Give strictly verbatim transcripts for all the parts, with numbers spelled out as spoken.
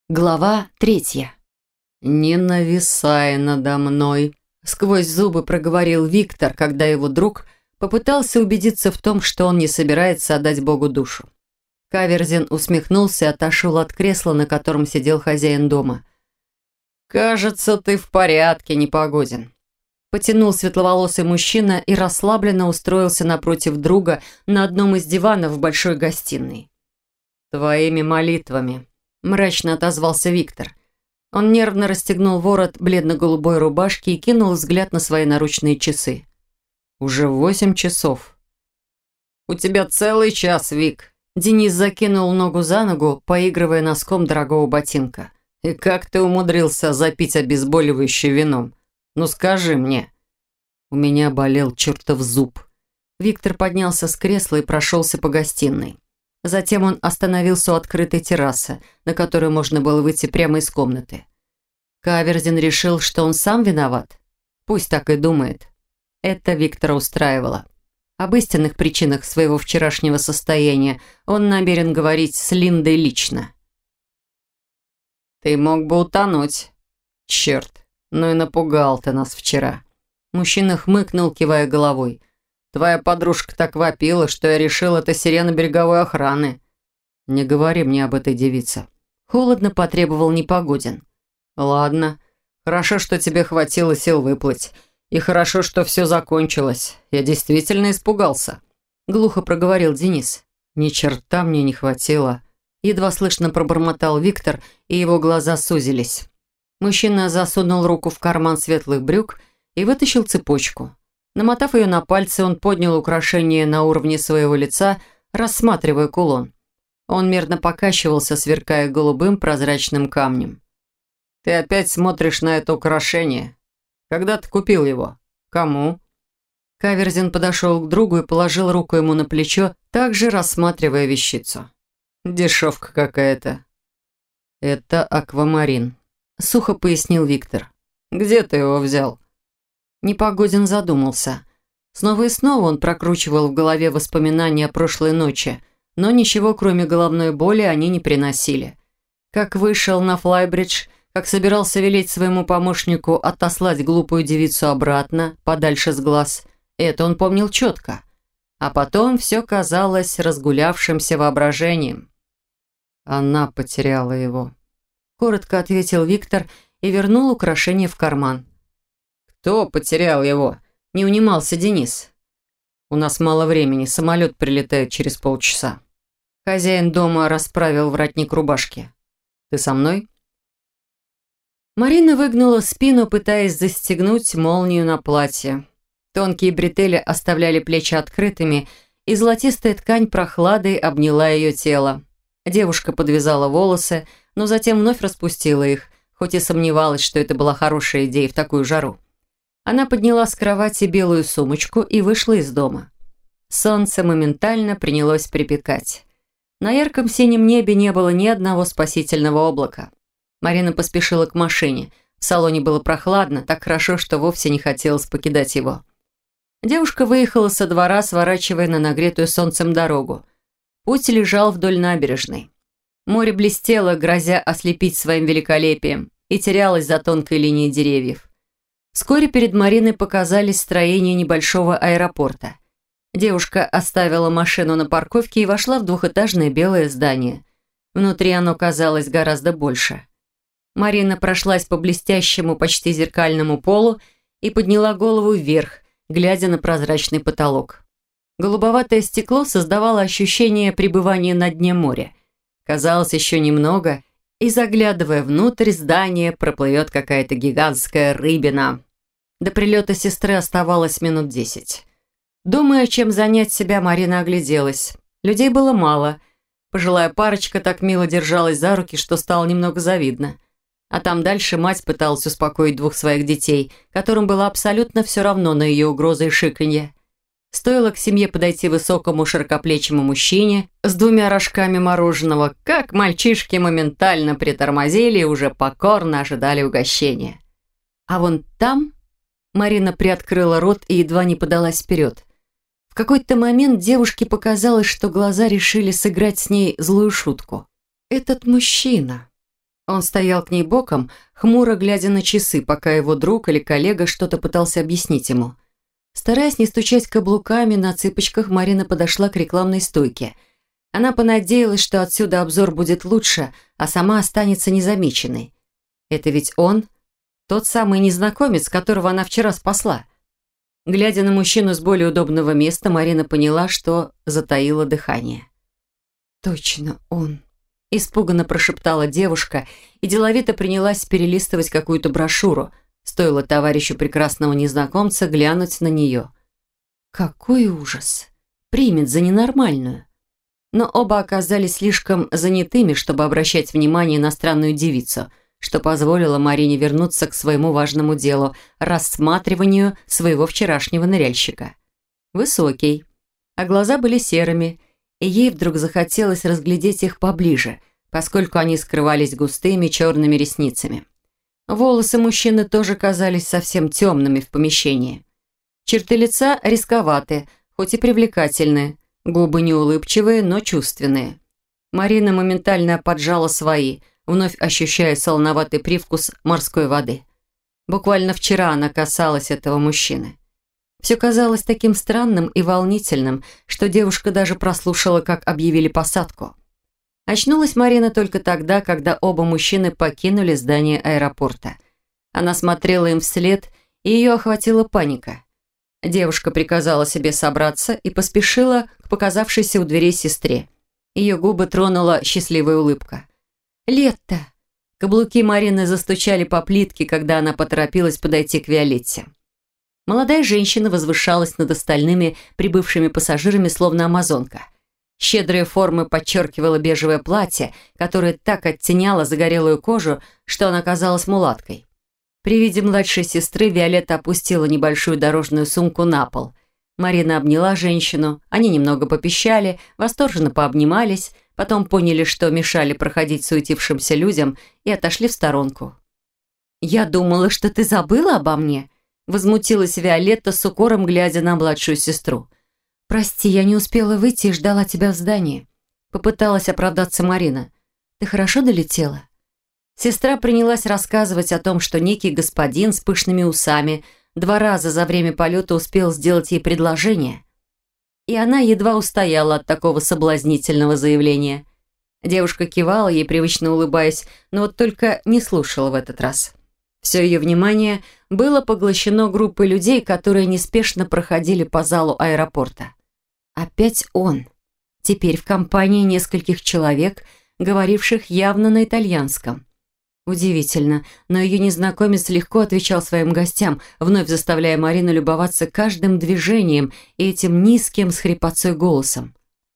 Глава третья. «Не нависай надо мной», — сквозь зубы проговорил Виктор, когда его друг попытался убедиться в том, что он не собирается отдать Богу душу. Каверзин усмехнулся и отошел от кресла, на котором сидел хозяин дома. «Кажется, ты в порядке, Непогодин». Потянул светловолосый мужчина и расслабленно устроился напротив друга на одном из диванов в большой гостиной. «Твоими молитвами», – мрачно отозвался Виктор. Он нервно расстегнул ворот бледно-голубой рубашки и кинул взгляд на свои наручные часы. «Уже восемь часов». «У тебя целый час, Вик». Денис закинул ногу за ногу, поигрывая носком дорогого ботинка. «И как ты умудрился запить обезболивающее вином? Ну скажи мне». У меня болел чертов зуб. Виктор поднялся с кресла и прошелся по гостиной. Затем он остановился у открытой террасы, на которую можно было выйти прямо из комнаты. Каверзин решил, что он сам виноват. Пусть так и думает. Это Виктора устраивало. Об истинных причинах своего вчерашнего состояния он намерен говорить с Линдой лично. «Ты мог бы утонуть. Черт, ну и напугал ты нас вчера». Мужчина хмыкнул, кивая головой. «Твоя подружка так вопила, что я решил, это сирена береговой охраны». «Не говори мне об этой девице». Холодно потребовал Непогодин. «Ладно. Хорошо, что тебе хватило сил выплыть. И хорошо, что все закончилось. Я действительно испугался». Глухо проговорил Денис. «Ни черта мне не хватило». Едва слышно пробормотал Виктор, и его глаза сузились. Мужчина засунул руку в карман светлых брюк и вытащил цепочку. Намотав ее на пальцы, он поднял украшение на уровне своего лица, рассматривая кулон. Он мерно покачивался, сверкая голубым прозрачным камнем. «Ты опять смотришь на это украшение? Когда ты купил его? Кому?» Каверзин подошел к другу и положил руку ему на плечо, также рассматривая вещицу. «Дешевка какая-то». «Это аквамарин», — сухо пояснил Виктор. «Где ты его взял?» Непогодин задумался. Снова и снова он прокручивал в голове воспоминания о прошлой ночи, но ничего, кроме головной боли, они не приносили. Как вышел на флайбридж, как собирался велеть своему помощнику отослать глупую девицу обратно, подальше с глаз, это он помнил четко. А потом все казалось разгулявшимся воображением. «Она потеряла его», – коротко ответил Виктор и вернул украшение в карман. «Кто потерял его?» – не унимался Денис. «У нас мало времени, самолет прилетает через полчаса». Хозяин дома расправил воротник рубашки. «Ты со мной?» Марина выгнула спину, пытаясь застегнуть молнию на платье. Тонкие бретели оставляли плечи открытыми, и золотистая ткань прохладой обняла ее тело. Девушка подвязала волосы, но затем вновь распустила их, хоть и сомневалась, что это была хорошая идея в такую жару. Она подняла с кровати белую сумочку и вышла из дома. Солнце моментально принялось припекать. На ярком синем небе не было ни одного спасительного облака. Марина поспешила к машине. В салоне было прохладно, так хорошо, что вовсе не хотелось покидать его. Девушка выехала со двора, сворачивая на нагретую солнцем дорогу. Путь лежал вдоль набережной. Море блестело, грозя ослепить своим великолепием, и терялось за тонкой линией деревьев. Вскоре перед Мариной показались строения небольшого аэропорта. Девушка оставила машину на парковке и вошла в двухэтажное белое здание. Внутри оно казалось гораздо больше. Марина прошлась по блестящему, почти зеркальному полу и подняла голову вверх, глядя на прозрачный потолок. Голубоватое стекло создавало ощущение пребывания на дне моря. Казалось, еще немного, и, заглядывая внутрь здания, проплывет какая-то гигантская рыбина. До прилета сестры оставалось минут десять. Думая, чем занять себя, Марина огляделась. Людей было мало. Пожилая парочка так мило держалась за руки, что стало немного завидно. А там дальше мать пыталась успокоить двух своих детей, которым было абсолютно все равно на ее угрозы и шиканье. Стоило к семье подойти высокому широкоплечему мужчине с двумя рожками мороженого, как мальчишки моментально притормозили и уже покорно ожидали угощения. А вон там Марина приоткрыла рот и едва не подалась вперед. В какой-то момент девушке показалось, что глаза решили сыграть с ней злую шутку. Этот мужчина. Он стоял к ней боком, хмуро глядя на часы, пока его друг или коллега что-то пытался объяснить ему. Стараясь не стучать каблуками, на цыпочках Марина подошла к рекламной стойке. Она понадеялась, что отсюда обзор будет лучше, а сама останется незамеченной. Это ведь он, тот самый незнакомец, которого она вчера спасла. Глядя на мужчину с более удобного места, Марина поняла, что затаила дыхание. «Точно он!» – испуганно прошептала девушка и деловито принялась перелистывать какую-то брошюру. Стоило товарищу прекрасного незнакомца глянуть на нее. Какой ужас! Примет за ненормальную. Но оба оказались слишком занятыми, чтобы обращать внимание на странную девицу, что позволило Марине вернуться к своему важному делу – рассматриванию своего вчерашнего ныряльщика. Высокий, а глаза были серыми, и ей вдруг захотелось разглядеть их поближе, поскольку они скрывались густыми черными ресницами. Волосы мужчины тоже казались совсем темными в помещении. Черты лица рисковаты, хоть и привлекательные, губы неулыбчивые, но чувственные. Марина моментально поджала свои, вновь ощущая солоноватый привкус морской воды. Буквально вчера она касалась этого мужчины. Все казалось таким странным и волнительным, что девушка даже прослушала, как объявили посадку. Очнулась Марина только тогда, когда оба мужчины покинули здание аэропорта. Она смотрела им вслед, и ее охватила паника. Девушка приказала себе собраться и поспешила к показавшейся у дверей сестре. Ее губы тронула счастливая улыбка. «Летта!» Каблуки Марины застучали по плитке, когда она поторопилась подойти к Виолетте. Молодая женщина возвышалась над остальными прибывшими пассажирами, словно амазонка. Щедрые формы подчеркивало бежевое платье, которое так оттеняло загорелую кожу, что она казалась мулаткой. При виде младшей сестры Виолетта опустила небольшую дорожную сумку на пол. Марина обняла женщину, они немного попищали, восторженно пообнимались, потом поняли, что мешали проходить суетившимся людям, и отошли в сторонку. «Я думала, что ты забыла обо мне», — возмутилась Виолетта с укором, глядя на младшую сестру. «Прости, я не успела выйти и ждала тебя в здании», — попыталась оправдаться Марина. «Ты хорошо долетела?» Сестра принялась рассказывать о том, что некий господин с пышными усами два раза за время полета успел сделать ей предложение. И она едва устояла от такого соблазнительного заявления. Девушка кивала ей, привычно улыбаясь, но вот только не слушала в этот раз. Все ее внимание было поглощено группой людей, которые неспешно проходили по залу аэропорта. Опять он. Теперь в компании нескольких человек, говоривших явно на итальянском. Удивительно, но ее незнакомец легко отвечал своим гостям, вновь заставляя Марину любоваться каждым движением и этим низким с хрипотцой голосом.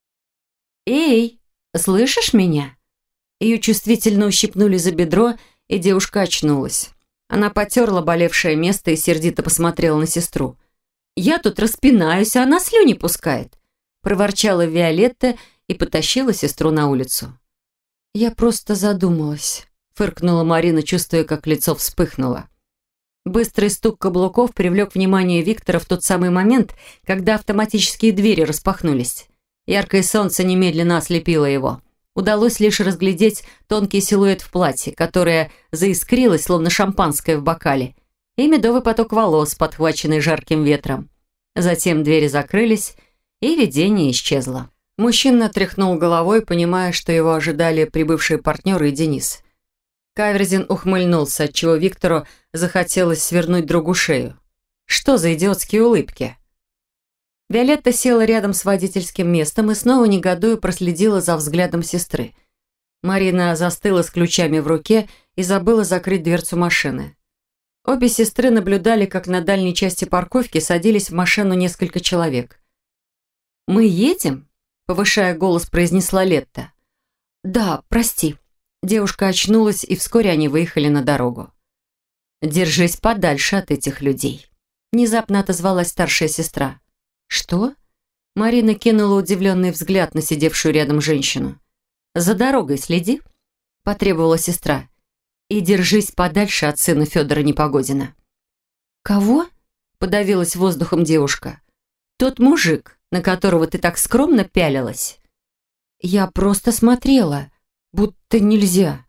«Эй, слышишь меня?» Ее чувствительно ущипнули за бедро, и девушка очнулась. Она потерла болевшее место и сердито посмотрела на сестру. «Я тут распинаюсь, а она слюни пускает», проворчала Виолетта и потащила сестру на улицу. «Я просто задумалась», фыркнула Марина, чувствуя, как лицо вспыхнуло. Быстрый стук каблуков привлек внимание Виктора в тот самый момент, когда автоматические двери распахнулись. Яркое солнце немедленно ослепило его. Удалось лишь разглядеть тонкий силуэт в платье, которое заискрилось, словно шампанское в бокале, и медовый поток волос, подхваченный жарким ветром. Затем двери закрылись, и видение исчезло. Мужчина тряхнул головой, понимая, что его ожидали прибывшие партнеры и Денис. Каверзин ухмыльнулся, отчего Виктору захотелось свернуть другу шею. Что за идиотские улыбки? Виолетта села рядом с водительским местом и снова негодуя проследила за взглядом сестры. Марина застыла с ключами в руке и забыла закрыть дверцу машины. Обе сестры наблюдали, как на дальней части парковки садились в машину несколько человек. «Мы едем?» – повышая голос, произнесла Летта. «Да, прости». Девушка очнулась, и вскоре они выехали на дорогу. «Держись подальше от этих людей», – внезапно отозвалась старшая сестра. «Что?» Марина кинула удивленный взгляд на сидевшую рядом женщину. «За дорогой следи», – потребовала сестра. «И держись подальше от сына Федора Непогодина». «Кого?» – подавилась воздухом девушка. «Тот мужик, на которого ты так скромно пялилась». «Я просто смотрела, будто нельзя»,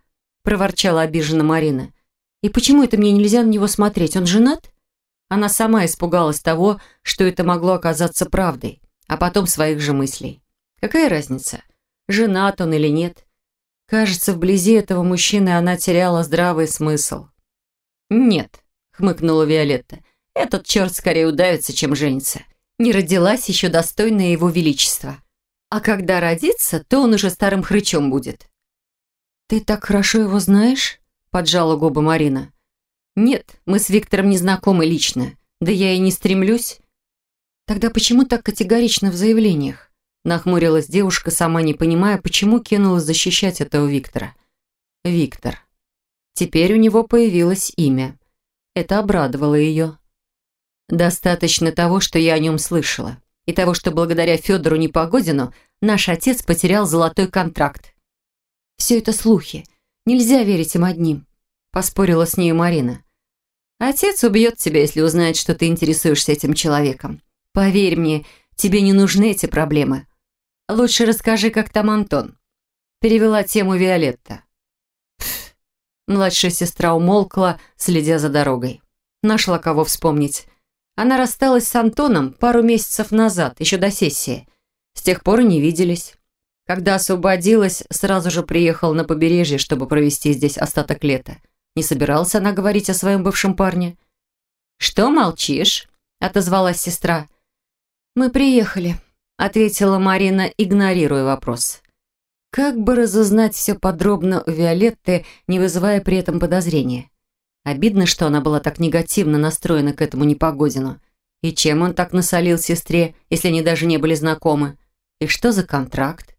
проворчала обиженно Марина. «И почему это мне нельзя на него смотреть? Он женат?» Она сама испугалась того, что это могло оказаться правдой, а потом своих же мыслей. Какая разница, женат он или нет? Кажется, вблизи этого мужчины она теряла здравый смысл. «Нет», — хмыкнула Виолетта, — «этот черт скорее удавится, чем женится. Не родилась еще достойная его величества. А когда родится, то он уже старым хрычом будет». «Ты так хорошо его знаешь?» – поджала губы Марина. «Нет, мы с Виктором не знакомы лично. Да я и не стремлюсь». «Тогда почему так категорично в заявлениях?» – нахмурилась девушка, сама не понимая, почему кинулась защищать этого Виктора. Виктор. Теперь у него появилось имя. Это обрадовало ее. «Достаточно того, что я о нем слышала, и того, что благодаря Федору Непогодину наш отец потерял золотой контракт». «Все это слухи. Нельзя верить им одним», – поспорила с нею Марина. «Отец убьет тебя, если узнает, что ты интересуешься этим человеком. Поверь мне, тебе не нужны эти проблемы. Лучше расскажи, как там Антон», – перевела тему Виолетта. Пф. Младшая сестра умолкла, следя за дорогой. Нашла кого вспомнить. Она рассталась с Антоном пару месяцев назад, еще до сессии. С тех пор и не виделись. Когда освободилась, сразу же приехал на побережье, чтобы провести здесь остаток лета. Не собиралась она говорить о своем бывшем парне. «Что молчишь?» – отозвалась сестра. «Мы приехали», – ответила Марина, игнорируя вопрос. Как бы разузнать все подробно у Виолетты, не вызывая при этом подозрения? Обидно, что она была так негативно настроена к этому Непогодину. И чем он так насолил сестре, если они даже не были знакомы? И что за контракт?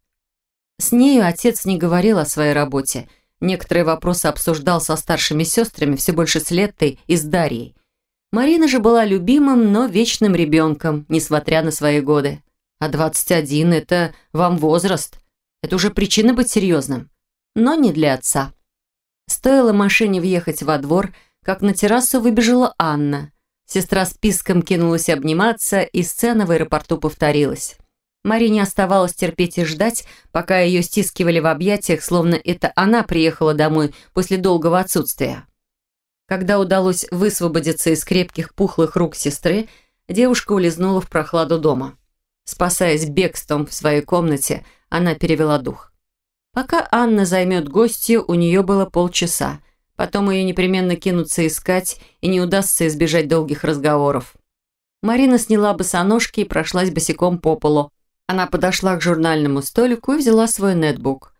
С нею отец не говорил о своей работе. Некоторые вопросы обсуждал со старшими сестрами, все больше с Леттой и с Дарьей. Марина же была любимым, но вечным ребенком, несмотря на свои годы. А двадцать один – это вам возраст. Это уже причина быть серьезным. Но не для отца. Стоило машине въехать во двор, как на террасу выбежала Анна. Сестра с писком кинулась обниматься, и сцена в аэропорту повторилась. Марине оставалось терпеть и ждать, пока ее стискивали в объятиях, словно это она приехала домой после долгого отсутствия. Когда удалось высвободиться из крепких пухлых рук сестры, девушка улизнула в прохладу дома. Спасаясь бегством в своей комнате, она перевела дух. Пока Анна займет гостью, у нее было полчаса. Потом ее непременно кинутся искать, и не удастся избежать долгих разговоров. Марина сняла босоножки и прошлась босиком по полу. Она подошла к журнальному столику и взяла свой нетбук.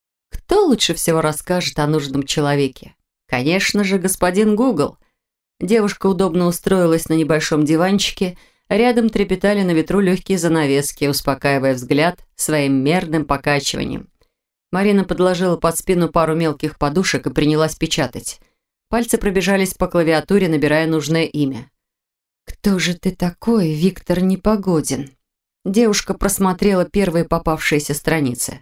Кто лучше всего расскажет о нужном человеке? Конечно же, господин Гугл. Девушка удобно устроилась на небольшом диванчике. Рядом трепетали на ветру легкие занавески, успокаивая взгляд своим мерным покачиванием. Марина подложила под спину пару мелких подушек и принялась печатать. Пальцы пробежались по клавиатуре, набирая нужное имя. «Кто же ты такой, Виктор Непогодин?» Девушка просмотрела первые попавшиеся страницы.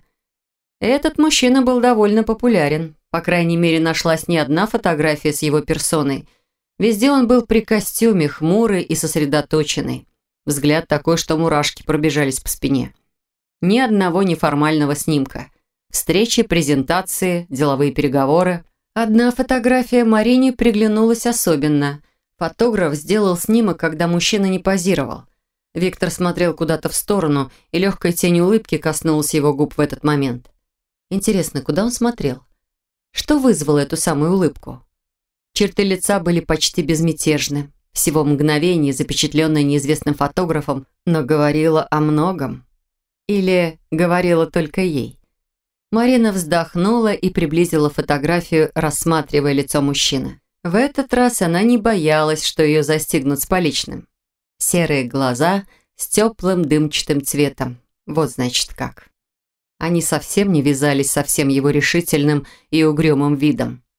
Этот мужчина был довольно популярен. По крайней мере, нашлась не одна фотография с его персоной. Везде он был при костюме, хмурый и сосредоточенный. Взгляд такой, что мурашки пробежались по спине. Ни одного неформального снимка. Встречи, презентации, деловые переговоры. Одна фотография Марине приглянулась особенно. Фотограф сделал снимок, когда мужчина не позировал. Виктор смотрел куда-то в сторону, и легкая тень улыбки коснулась его губ в этот момент. Интересно, куда он смотрел? Что вызвало эту самую улыбку? Черты лица были почти безмятежны. Всего мгновение, запечатленное неизвестным фотографом, но говорило о многом. Или говорило только ей. Марина вздохнула и приблизила фотографию, рассматривая лицо мужчины. В этот раз она не боялась, что ее застигнут с поличным. Серые глаза с теплым дымчатым цветом. Вот значит как. Они совсем не вязались со всем его решительным и угрюмым видом.